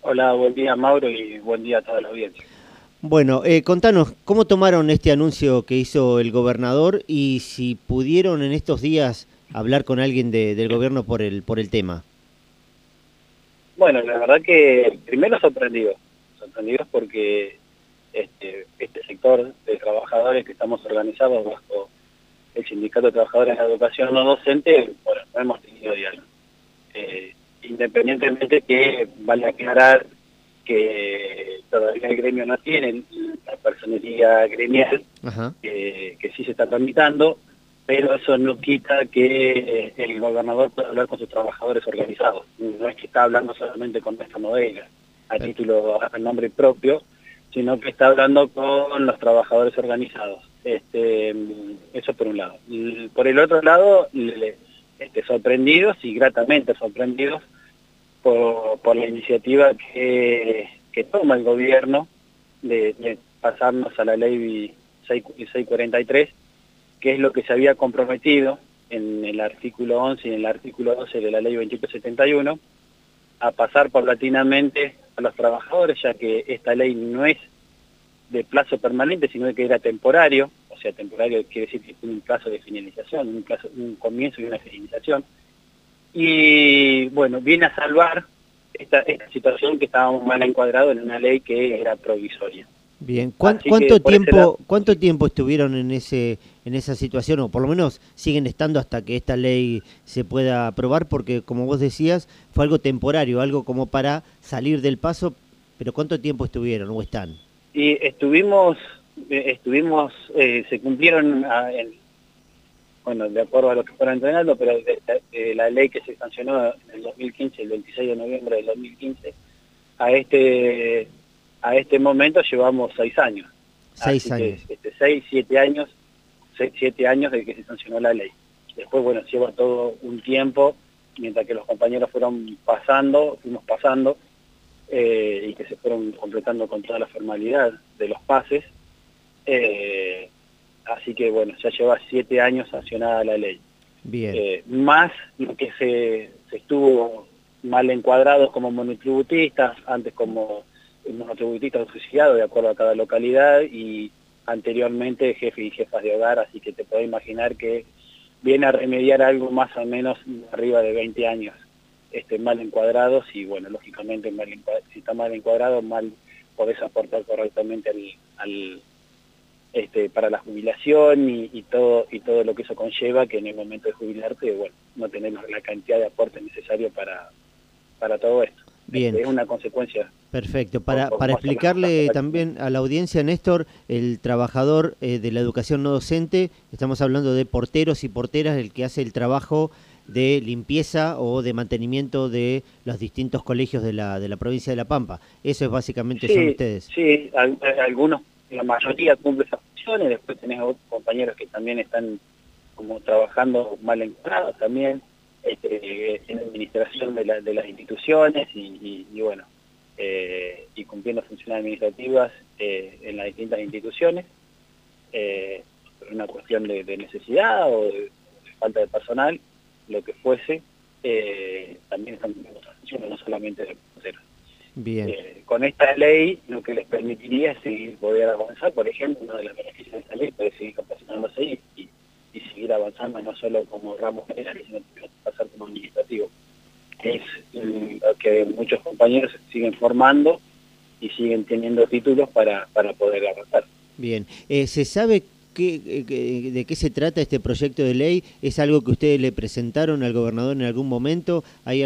Hola, buen día Mauro y buen día a toda la audiencia. Bueno, contanos, ¿cómo tomaron este anuncio que hizo el gobernador y si pudieron en estos días hablar con alguien del gobierno por el tema? Bueno, la verdad que primero sorprendidos porque este sector de trabajadores que estamos organizados bajo el Sindicato de Trabajadores de la Educación No Docente, bueno, no hemos tenido diálogo. Independientemente que vale aclarar que todavía el gremio no tiene la personería gremial, Ajá. que sí se está tramitando, pero eso no quita que el gobernador pueda hablar con sus trabajadores organizados. No es que está hablando solamente con esta modelo a per- título, a nombre propio, sino que está hablando con los trabajadores organizados. Eso por un lado. Y por el otro lado, sorprendidos y gratamente sorprendidos por la iniciativa que toma el gobierno de pasarnos a la ley 643, que es lo que se había comprometido en el artículo 11 y en el artículo 12 de la ley 2871, a pasar paulatinamente a los trabajadores, ya que esta ley no es de plazo permanente, sino que era temporario. O sea, temporario quiere decir que tiene un plazo de finalización, un comienzo y una finalización. Y bueno, viene a salvar esta situación que estábamos mal encuadrados en una ley que era provisoria. Bien, Así que ¿cuánto por ese lado, cuánto sí. tiempo estuvieron en esa situación o por lo menos siguen estando hasta que esta ley se pueda aprobar? Porque como vos decías, fue algo temporario, algo como para salir del paso, pero ¿cuánto tiempo estuvieron o están? Y se cumplieron, bueno, de acuerdo a lo que fueron entrenando, pero de la ley que se sancionó en el 2015, el 26 de noviembre del 2015, a este, a este momento llevamos 6 años. Seis Así que años. 7 años de que se sancionó la ley. Después, bueno, lleva todo un tiempo, mientras que los compañeros fuimos pasando, y que se fueron completando con toda la formalidad de los pases. eh, Así que, bueno, ya lleva 7 años sancionada la ley. Bien. Más lo que se estuvo mal encuadrados como monotributistas, antes como monotributistas subsidiados de acuerdo a cada localidad, y anteriormente jefes y jefas de hogar, así que te puedes imaginar que viene a remediar algo más o menos arriba de 20 años mal encuadrados. Y bueno, lógicamente si está mal encuadrado, mal podés aportar correctamente para la jubilación y todo lo que eso conlleva, que en el momento de jubilarte, bueno, no tenemos la cantidad de aporte necesario para todo esto. Bien. Es una consecuencia Perfecto. por Para cómo son las cosas explicarle actualmente. también a la audiencia, Néstor, el trabajador de la educación no docente, estamos hablando de porteros y porteras, el que hace el trabajo de limpieza o de mantenimiento de los distintos colegios de la provincia de La Pampa. Eso es básicamente son Sí, ustedes. sí, algunos, la mayoría cumple esas funciones. Después tenés otros compañeros que también están como trabajando mal encuadrados también, en administración de las instituciones y bueno, y cumpliendo funciones administrativas en las distintas instituciones, por una cuestión de necesidad o de falta de personal, lo que fuese. También están cumpliendo otras funciones, no solamente de porteros. Bien. Con esta ley lo que les permitiría es poder avanzar. Por ejemplo, uno de los beneficios de esta ley puede seguir capacitándose y seguir avanzando, no solo como ramos generales, sino también pasar como administrativo. Es lo que muchos compañeros siguen formando y siguen teniendo títulos para poder avanzar. Bien. ¿Se sabe de qué se trata este proyecto de ley? ¿Es algo que ustedes le presentaron al gobernador en algún momento? ¿Hay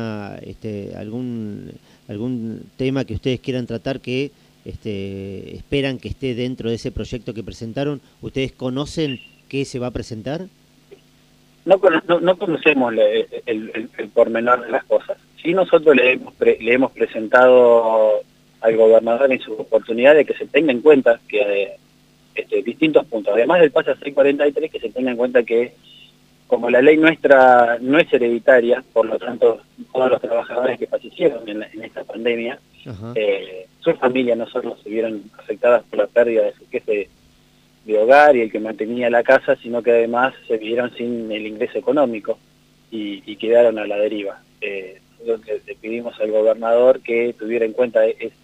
algún tema que ustedes quieran tratar que esperan que esté dentro de ese proyecto que presentaron? ¿Ustedes conocen qué se va a presentar? No conocemos el pormenor de las cosas. Sí, nosotros le hemos presentado al gobernador en su oportunidad de que se tenga en cuenta que distintos puntos, además del pase a 643, que se tenga en cuenta que como la ley nuestra no es hereditaria, por lo tanto todos los trabajadores que fallecieron en esta pandemia, Ajá. sus familias no solo se vieron afectadas por la pérdida de su jefe de hogar y el que mantenía la casa, sino que además se vieron sin el ingreso económico y quedaron a la deriva. nosotros le pedimos al gobernador que tuviera en cuenta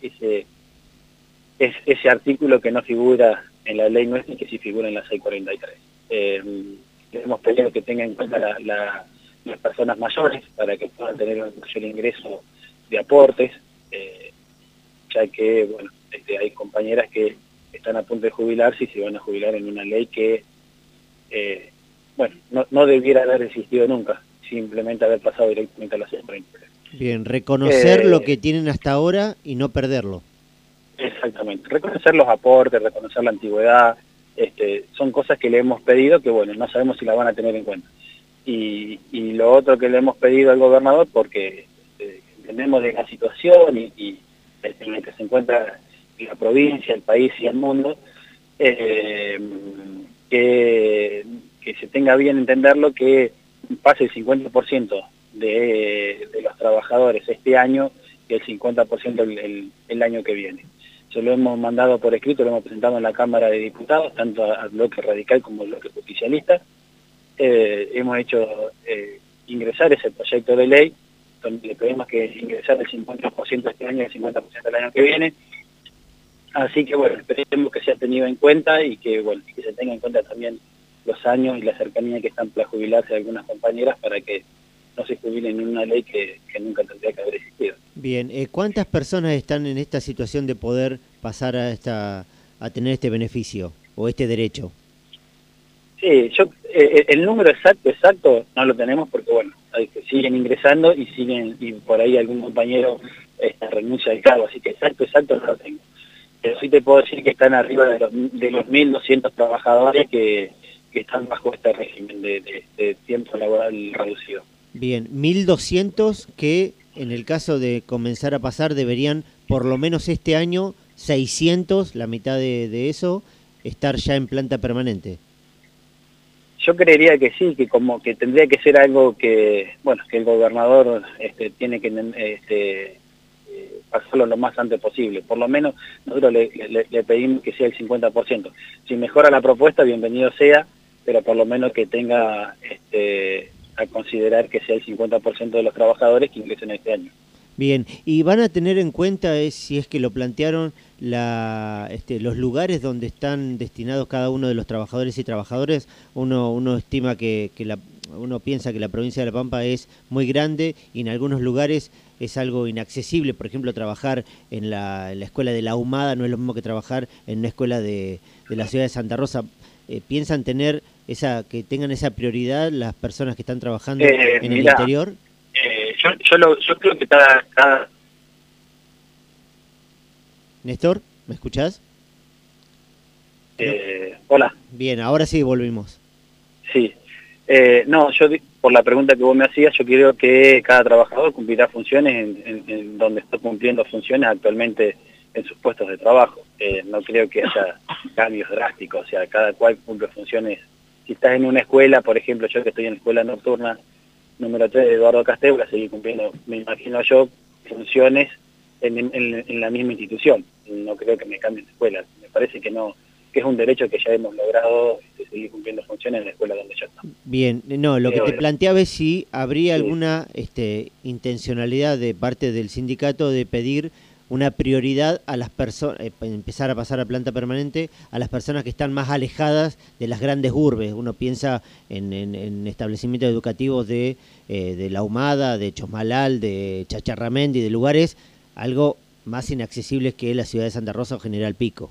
ese artículo que no figura en la ley nuestra y que sí figura en la 643. Le hemos pedido que tenga en cuenta las personas mayores para que puedan tener un mayor ingreso de aportes, ya que, bueno, hay compañeras que están a punto de jubilarse y se van a jubilar en una ley que, bueno, no debiera haber existido nunca, simplemente haber pasado directamente a la 643. Bien, reconocer lo que tienen hasta ahora y no perderlo. Exactamente, reconocer los aportes, reconocer la antigüedad, son cosas que le hemos pedido que, bueno, no sabemos si la van a tener en cuenta. Y lo otro que le hemos pedido al gobernador, porque entendemos de la situación y en la que se encuentra la provincia, el país y el mundo, que se tenga bien entenderlo, que pase el 50% de los trabajadores este año y el 50% el año que viene. Se lo hemos mandado por escrito, lo hemos presentado en la Cámara de Diputados, tanto al bloque radical como al bloque justicialista. Hemos hecho ingresar ese proyecto de ley, donde le pedimos que ingresar el 50% este año y el 50% el año que viene. Así que, bueno, esperemos que sea tenido en cuenta y que, bueno, que se tenga en cuenta también los años y la cercanía que están para jubilarse algunas compañeras para que no se jubilen en una ley que nunca tendría que haber existido. Bien, ¿cuántas personas están en esta situación de poder pasar a tener este beneficio o este derecho? Sí, el número exacto no lo tenemos porque, bueno, siguen ingresando y por ahí algún compañero renuncia al cargo, así que exacto no lo tengo. Pero sí te puedo decir que están arriba de los 1.200 trabajadores que están bajo este régimen de tiempo laboral reducido. Bien, 1.200 que en el caso de comenzar a pasar deberían, por lo menos este año, 600, la mitad de eso, estar ya en planta permanente. Yo creería que sí, que como que tendría que ser algo que, bueno, que el gobernador tiene que pasarlo lo más antes posible. Por lo menos nosotros le pedimos que sea el 50%. Si mejora la propuesta, bienvenido sea, pero por lo menos que tenga a considerar que sea el 50% de los trabajadores que ingresen este año. Bien, y van a tener en cuenta, si es que lo plantearon, los lugares donde están destinados cada uno de los trabajadores y trabajadoras. Uno estima uno piensa que la provincia de La Pampa es muy grande y en algunos lugares es algo inaccesible. Por ejemplo, trabajar en la escuela de La Ahumada no es lo mismo que trabajar en una escuela de la ciudad de Santa Rosa. ¿Piensan tener que tengan esa prioridad las personas que están trabajando en el interior? Yo creo que cada... Néstor, ¿me escuchás? Hola. Bien, ahora sí volvimos. Sí. No, por la pregunta que vos me hacías, yo creo que cada trabajador cumplirá funciones en donde está cumpliendo funciones actualmente en sus puestos de trabajo. No creo que haya cambios drásticos, o sea, cada cual cumple funciones. Si estás en una escuela, por ejemplo, yo que estoy en la escuela nocturna número 3 de Eduardo Castel, voy a seguir cumpliendo, me imagino yo, funciones en la misma institución. No creo que me cambien de escuela. Me parece que no, que es un derecho que ya hemos logrado seguir cumpliendo funciones en la escuela donde ya estamos. Bien, no, lo que te planteaba es si habría alguna intencionalidad de parte del sindicato de pedir una prioridad a las personas, empezar a pasar a planta permanente a las personas que están más alejadas de las grandes urbes. Uno piensa en establecimientos educativos de La Ahumada, de Chosmalal, de Chacharramendi, de lugares algo más inaccesibles que la ciudad de Santa Rosa o General Pico.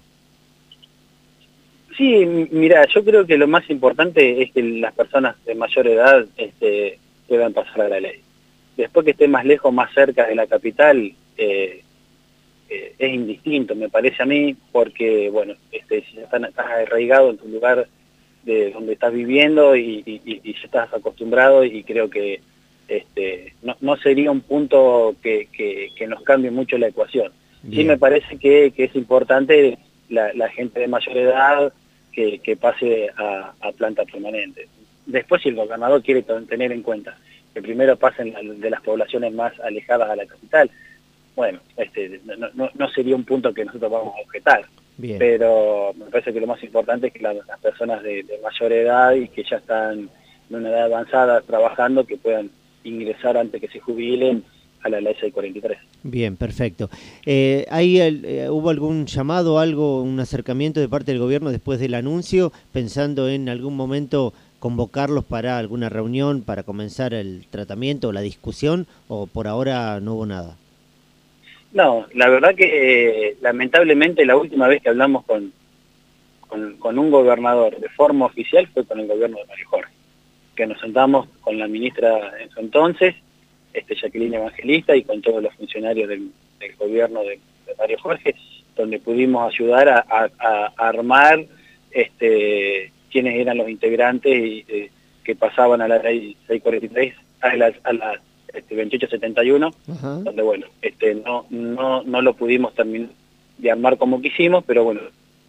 Sí, mira, yo creo que lo más importante es que las personas de mayor edad puedan pasar a la ley. Después que esté más lejos, más cerca de la capital, es indistinto, me parece a mí, porque, bueno, si estás arraigado en tu lugar de donde estás viviendo y ya estás acostumbrado, y creo que no sería un punto que nos cambie mucho la ecuación. Bien. Sí me parece que es importante la gente de mayor edad que pase a planta permanente. Después, si el gobernador quiere tener en cuenta que primero pasen de las poblaciones más alejadas a la capital, bueno, no sería un punto que nosotros vamos a objetar. Bien. Pero me parece que lo más importante es que las personas de mayor edad y que ya están en una edad avanzada trabajando, que puedan ingresar antes que se jubilen a la ley 643. Bien, perfecto. ¿Hubo algún llamado, algo, un acercamiento de parte del gobierno después del anuncio, pensando en algún momento convocarlos para alguna reunión, para comenzar el tratamiento o la discusión, o por ahora no hubo nada? No, la verdad que lamentablemente la última vez que hablamos con un gobernador de forma oficial fue con el gobierno de Mario Jorge, que nos sentamos con la ministra en su entonces, Jacqueline Evangelista, y con todos los funcionarios del gobierno de Mario Jorge, donde pudimos ayudar a armar quiénes eran los integrantes que pasaban a la ley 643, a la 2871, donde bueno, no lo pudimos terminar de armar como quisimos, pero bueno,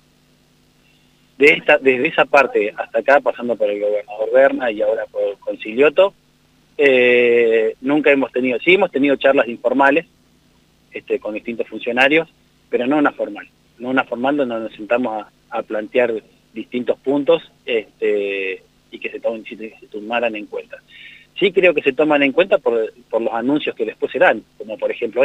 desde esa parte hasta acá, pasando por el gobernador Berna y ahora por Concilioto, nunca hemos tenido charlas informales con distintos funcionarios, pero no una formal donde nos sentamos a plantear distintos puntos y que se tomaran en cuenta. Sí creo que se toman en cuenta por los anuncios que después se dan, como por ejemplo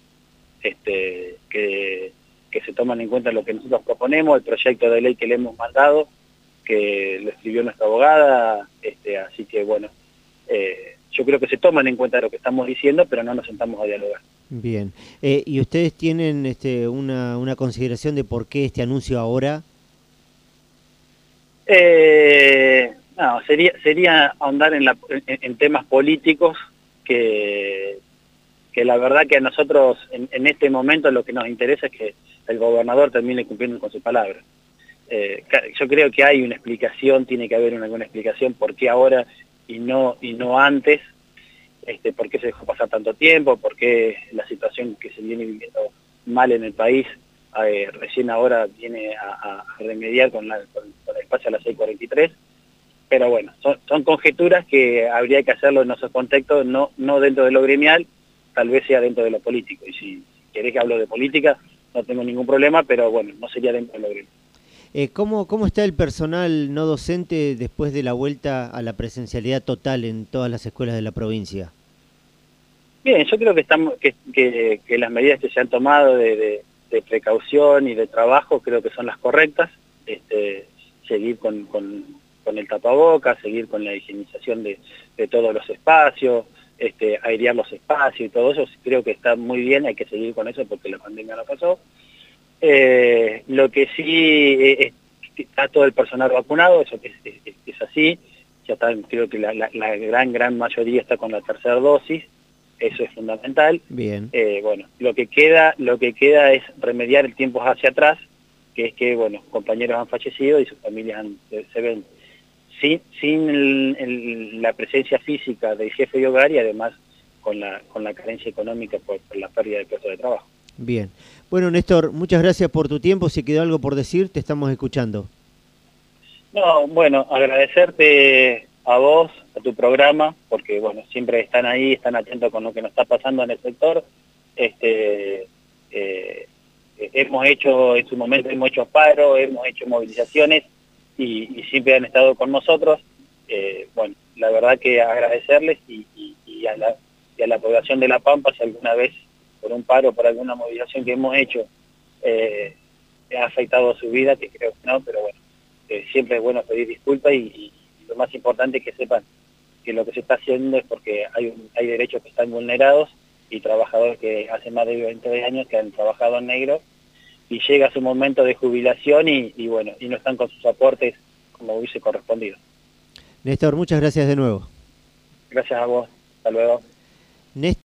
que se toman en cuenta lo que nosotros proponemos, el proyecto de ley que le hemos mandado, que lo escribió nuestra abogada, así que bueno, yo creo que se toman en cuenta lo que estamos diciendo, pero no nos sentamos a dialogar. Bien. ¿Y ustedes tienen una consideración de por qué este anuncio ahora? No, sería ahondar en temas políticos que la verdad que a nosotros en este momento lo que nos interesa es que el gobernador termine cumpliendo con su palabra. Yo creo que hay una explicación, tiene que haber alguna explicación por qué ahora y no antes, por qué se dejó pasar tanto tiempo, por qué la situación que se viene viviendo mal en el país recién ahora viene a remediar con el espacio a la 643. Pero bueno, son conjeturas que habría que hacerlo en nuestro contexto, no dentro de lo gremial, tal vez sea dentro de lo político. Y si querés que hablo de política, no tengo ningún problema, pero bueno, no sería dentro de lo gremial. ¿Cómo está el personal no docente después de la vuelta a la presencialidad total en todas las escuelas de la provincia? Bien, yo creo que las medidas que se han tomado de precaución y de trabajo creo que son las correctas. Seguir con el tapabocas, seguir con la higienización de todos los espacios, airear los espacios y todo eso, creo que está muy bien, hay que seguir con eso porque la pandemia no pasó. Lo que sí está todo el personal vacunado, eso que es así, ya está, creo que la gran mayoría está con la tercera dosis, eso es fundamental. Bien. Bueno, lo que queda es remediar el tiempo hacia atrás, que es que, bueno, compañeros han fallecido y sus familias se ven sin la presencia física del jefe de hogar y además con la carencia económica por la pérdida de puestos de trabajo. Bien. Bueno, Néstor, muchas gracias por tu tiempo. Si quedó algo por decir, te estamos escuchando. No, bueno, agradecerte a vos, a tu programa, porque bueno, siempre están ahí, están atentos con lo que nos está pasando en el sector. Hemos hecho, en su momento hemos hecho paros, hemos hecho movilizaciones y siempre han estado con nosotros. Bueno, la verdad que agradecerles y a la población de La Pampa, si alguna vez por un paro, por alguna movilización que hemos hecho, ha afectado a su vida, que creo que no, pero bueno, siempre es bueno pedir disculpas y lo más importante es que sepan que lo que se está haciendo es porque hay derechos que están vulnerados y trabajadores que hace más de 20 años que han trabajado en negro y llega su momento de jubilación y bueno, y no están con sus aportes como hubiese correspondido. Néstor, muchas gracias de nuevo. Gracias a vos, hasta luego.